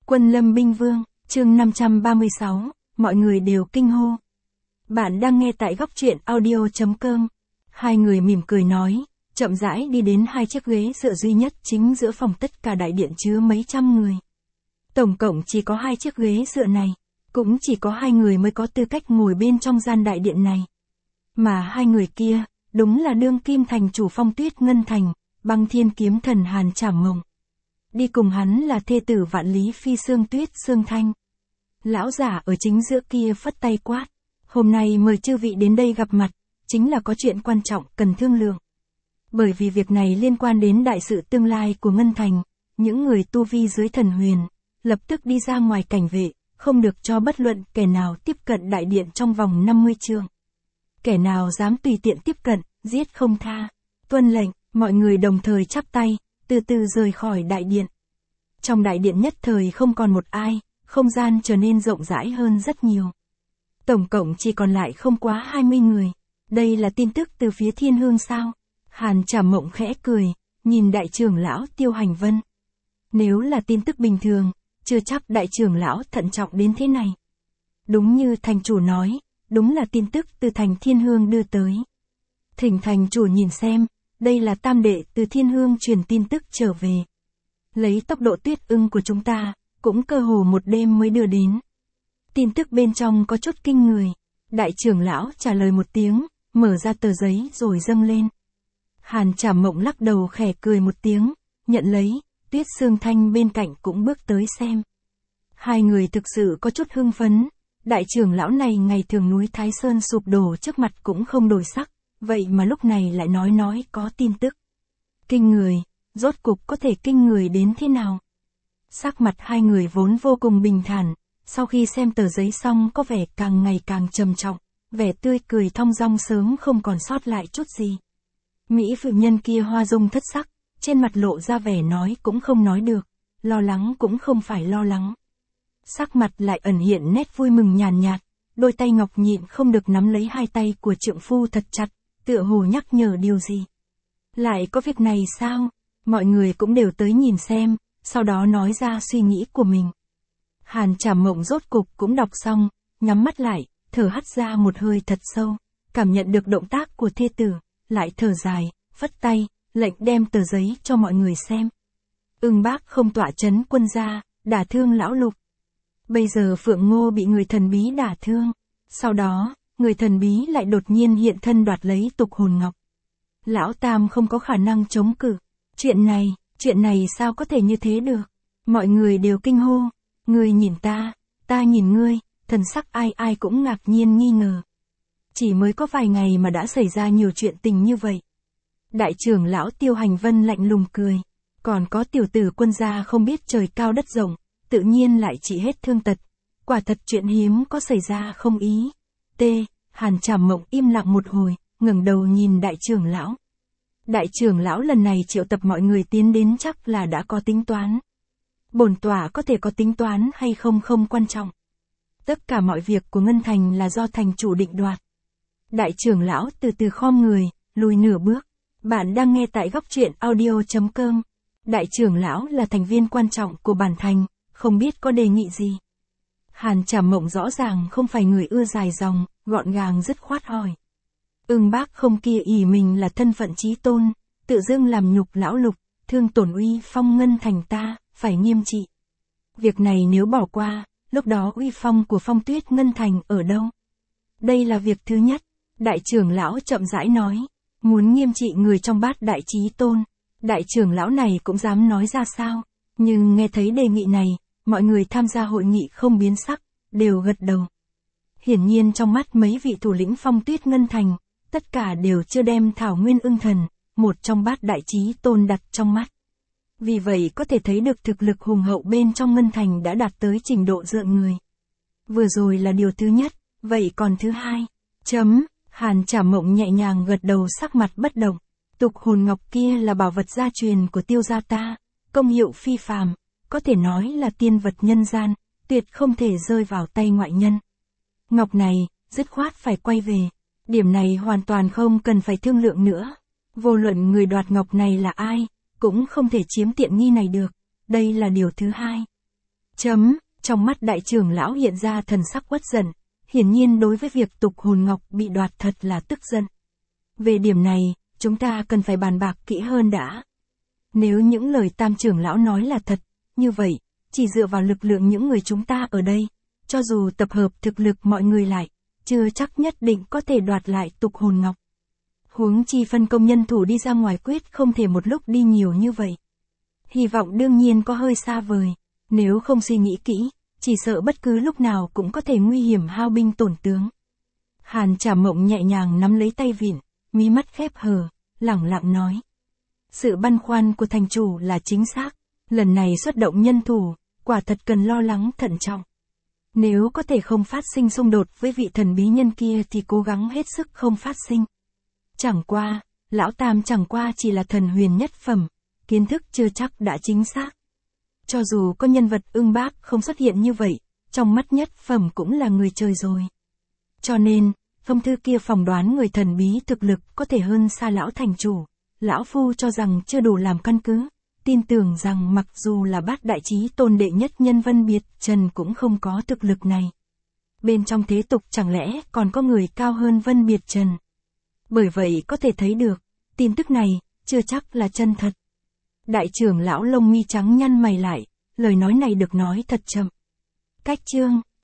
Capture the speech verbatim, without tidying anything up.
Quân Lâm Binh Vương, chương năm trăm ba mươi sáu, mọi người đều kinh hô. Bạn đang nghe tại góc truyện audio chấm com. Hai người mỉm cười nói, chậm rãi đi đến hai chiếc ghế dựa duy nhất chính giữa phòng, tất cả đại điện chứa mấy trăm người. Tổng cộng chỉ có hai chiếc ghế dựa này, cũng chỉ có hai người mới có tư cách ngồi bên trong gian đại điện này. Mà hai người kia, đúng là đương kim thành chủ Phong Tuyết Ngân Thành, Băng Thiên Kiếm Thần Hàn Trảm Mộng. Đi cùng hắn là thê tử Vạn Lý Phi Sương Tuyết Sương Thanh. Lão giả ở chính giữa kia phất tay quát, hôm nay mời chư vị đến đây gặp mặt, chính là có chuyện quan trọng cần thương lượng. Bởi vì việc này liên quan đến đại sự tương lai của Ngân Thành, những người tu vi dưới thần huyền, lập tức đi ra ngoài cảnh vệ, không được cho bất luận kẻ nào tiếp cận đại điện trong vòng năm mươi trượng. Kẻ nào dám tùy tiện tiếp cận, giết không tha. Tuân lệnh, mọi người đồng thời chắp tay, từ từ rời khỏi đại điện. Trong đại điện nhất thời không còn một ai, không gian trở nên rộng rãi hơn rất nhiều. Tổng cộng chỉ còn lại không quá hai mươi người. Đây là tin tức từ phía Thiên Hương sao? Hàn Trảm Mộng khẽ cười, nhìn đại trưởng lão Tiêu Hành Vân. Nếu là tin tức bình thường, chưa chắc đại trưởng lão thận trọng đến thế này. Đúng như thành chủ nói, đúng là tin tức từ thành Thiên Hương đưa tới. Thỉnh thành chủ nhìn xem, đây là tam đệ từ Thiên Hương truyền tin tức trở về. Lấy tốc độ tuyết ưng của chúng ta, cũng cơ hồ một đêm mới đưa đến. Tin tức bên trong có chút kinh người. Đại trưởng lão trả lời một tiếng, mở ra tờ giấy rồi dâng lên. Hàn Trảm Mộng lắc đầu khẽ cười một tiếng, nhận lấy, Tuyết Sương Thanh bên cạnh cũng bước tới xem. Hai người thực sự có chút hưng phấn. Đại trưởng lão này ngày thường núi Thái Sơn sụp đổ trước mặt cũng không đổi sắc, vậy mà lúc này lại nói nói có tin tức. Kinh người, rốt cục có thể kinh người đến thế nào? Sắc mặt hai người vốn vô cùng bình thản, sau khi xem tờ giấy xong có vẻ càng ngày càng trầm trọng, vẻ tươi cười thong dong sớm không còn sót lại chút gì. Mỹ phụ nhân kia hoa dung thất sắc, trên mặt lộ ra vẻ nói cũng không nói được, lo lắng cũng không phải lo lắng. Sắc mặt lại ẩn hiện nét vui mừng nhàn nhạt, đôi tay ngọc nhịn không được nắm lấy hai tay của trượng phu thật chặt, tựa hồ nhắc nhở điều gì. Lại có việc này sao? Mọi người cũng đều tới nhìn xem, sau đó nói ra suy nghĩ của mình. Hàn Trảm Mộng rốt cục cũng đọc xong, nhắm mắt lại, thở hắt ra một hơi thật sâu, cảm nhận được động tác của thê tử, lại thở dài, phất tay, lệnh đem tờ giấy cho mọi người xem. Ưng Bác không tọa chấn quân gia, đả thương lão Lục. Bây giờ Phượng Ngô bị người thần bí đả thương. Sau đó, người thần bí lại đột nhiên hiện thân đoạt lấy Tục Hồn Ngọc. Lão Tam không có khả năng chống cự. Chuyện này, chuyện này sao có thể như thế được? Mọi người đều kinh hô. Ngươi nhìn ta, ta nhìn ngươi, thần sắc ai ai cũng ngạc nhiên nghi ngờ. Chỉ mới có vài ngày mà đã xảy ra nhiều chuyện tình như vậy. Đại trưởng lão Tiêu Hành Vân lạnh lùng cười. Còn có tiểu tử quân gia không biết trời cao đất rộng, tự nhiên lại trị hết thương tật. Quả thật chuyện hiếm có xảy ra không ý. T. Hàn Trảm Mộng im lặng một hồi, ngẩng đầu nhìn đại trưởng lão. Đại trưởng lão lần này triệu tập mọi người tiến đến chắc là đã có tính toán. Bổn tọa có thể có tính toán hay không không quan trọng. Tất cả mọi việc của Ngân Thành là do thành chủ định đoạt. Đại trưởng lão từ từ khom người, lùi nửa bước. Bạn đang nghe tại góc truyện audio chấm com. Đại trưởng lão là thành viên quan trọng của bản thành, không biết có đề nghị gì. Hàn Trảm Mộng rõ ràng không phải người ưa dài dòng, gọn gàng dứt khoát hỏi. Ưng Bác không kia ỷ mình là thân phận chí tôn, tự dưng làm nhục lão Lục, thương tổn uy phong Ngân Thành ta, phải nghiêm trị. Việc này nếu bỏ qua, lúc đó uy phong của Phong Tuyết Ngân Thành ở đâu? Đây là việc thứ nhất, đại trưởng lão chậm rãi nói, muốn nghiêm trị người trong bát đại chí tôn. Đại trưởng lão này cũng dám nói ra sao? Nhưng nghe thấy đề nghị này, mọi người tham gia hội nghị không biến sắc, đều gật đầu. Hiển nhiên trong mắt mấy vị thủ lĩnh Phong Tuyết Ngân Thành, tất cả đều chưa đem Thảo Nguyên Ưng Thần, một trong bát đại chí tôn đặt trong mắt. Vì vậy có thể thấy được thực lực hùng hậu bên trong Ngân Thành đã đạt tới trình độ rợn người. Vừa rồi là điều thứ nhất, vậy còn thứ hai? Chấm, Hàn Trảm Mộng nhẹ nhàng gật đầu sắc mặt bất động. Tục Hồn Ngọc kia là bảo vật gia truyền của Tiêu gia ta, công hiệu phi phàm, có thể nói là tiên vật nhân gian, tuyệt không thể rơi vào tay ngoại nhân. Ngọc này, dứt khoát phải quay về. Điểm này hoàn toàn không cần phải thương lượng nữa. Vô luận người đoạt ngọc này là ai, cũng không thể chiếm tiện nghi này được. Đây là điều thứ hai. Chấm, trong mắt đại trưởng lão hiện ra thần sắc uất giận, hiển nhiên đối với việc tục hồn ngọc bị đoạt thật là tức giận. Về điểm này, chúng ta cần phải bàn bạc kỹ hơn đã. Nếu những lời tam trưởng lão nói là thật, như vậy, chỉ dựa vào lực lượng những người chúng ta ở đây, cho dù tập hợp thực lực mọi người lại, chưa chắc nhất định có thể đoạt lại tục hồn ngọc. Huống chi phân công nhân thủ đi ra ngoài quyết không thể một lúc đi nhiều như vậy. Hy vọng đương nhiên có hơi xa vời, nếu không suy nghĩ kỹ, chỉ sợ bất cứ lúc nào cũng có thể nguy hiểm hao binh tổn tướng. Hàn Trà Mộng nhẹ nhàng nắm lấy tay vịn, mí mắt khép hờ, lẳng lặng nói. Sự băn khoăn của thành chủ là chính xác, lần này xuất động nhân thủ, quả thật cần lo lắng thận trọng. Nếu có thể không phát sinh xung đột với vị thần bí nhân kia thì cố gắng hết sức không phát sinh. Chẳng qua, lão tam chẳng qua chỉ là thần huyền nhất phẩm, kiến thức chưa chắc đã chính xác. Cho dù có nhân vật ưng bác không xuất hiện như vậy, trong mắt nhất phẩm cũng là người trời rồi. Cho nên, phong thư kia phỏng đoán người thần bí thực lực có thể hơn xa lão thành chủ. Lão phu cho rằng chưa đủ làm căn cứ, tin tưởng rằng mặc dù là bát đại chí tôn đệ nhất nhân Vân Biệt Trần cũng không có thực lực này. Bên trong thế tục chẳng lẽ còn có người cao hơn Vân Biệt Trần. Bởi vậy có thể thấy được, tin tức này, chưa chắc là chân thật. Đại trưởng lão lông mi trắng nhăn mày lại, lời nói này được nói thật chậm. Cách chương